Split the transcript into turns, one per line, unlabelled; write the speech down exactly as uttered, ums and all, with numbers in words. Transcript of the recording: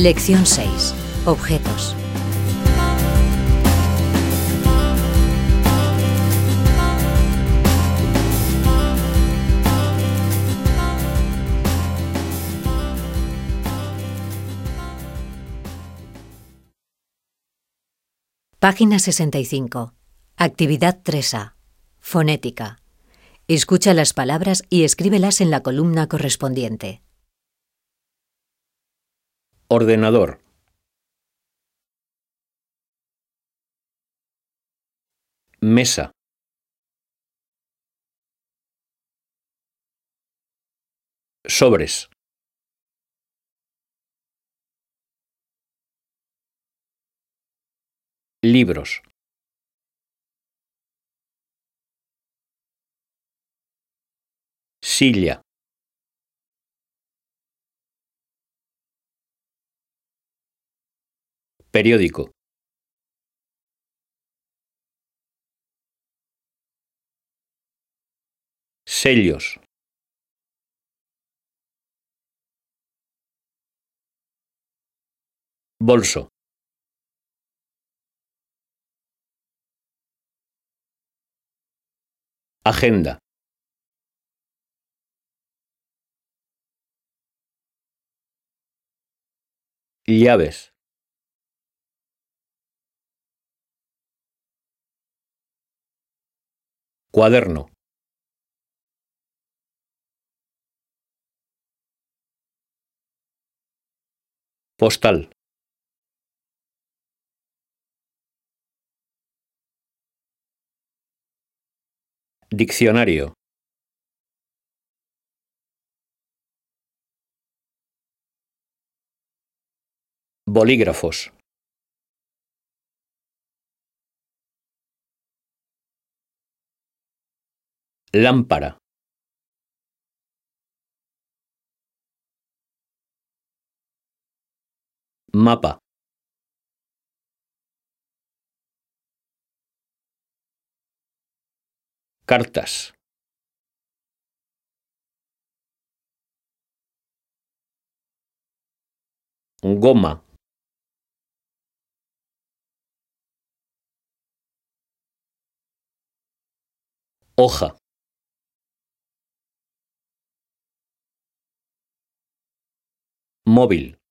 Lección seis. Objetos. Página sesenta y cinco. Actividad tres A. Fonética. Escucha las palabras y escríbelas en la columna correspondiente.
Ordenador. Mesa. Sobres. Libros. Silla. Periódico. Sellos. Bolso. Agenda. Llaves. Cuaderno. Postal. Diccionario. Bolígrafos. Lámpara. Mapa. Cartas. Goma. Hoja. Móvil.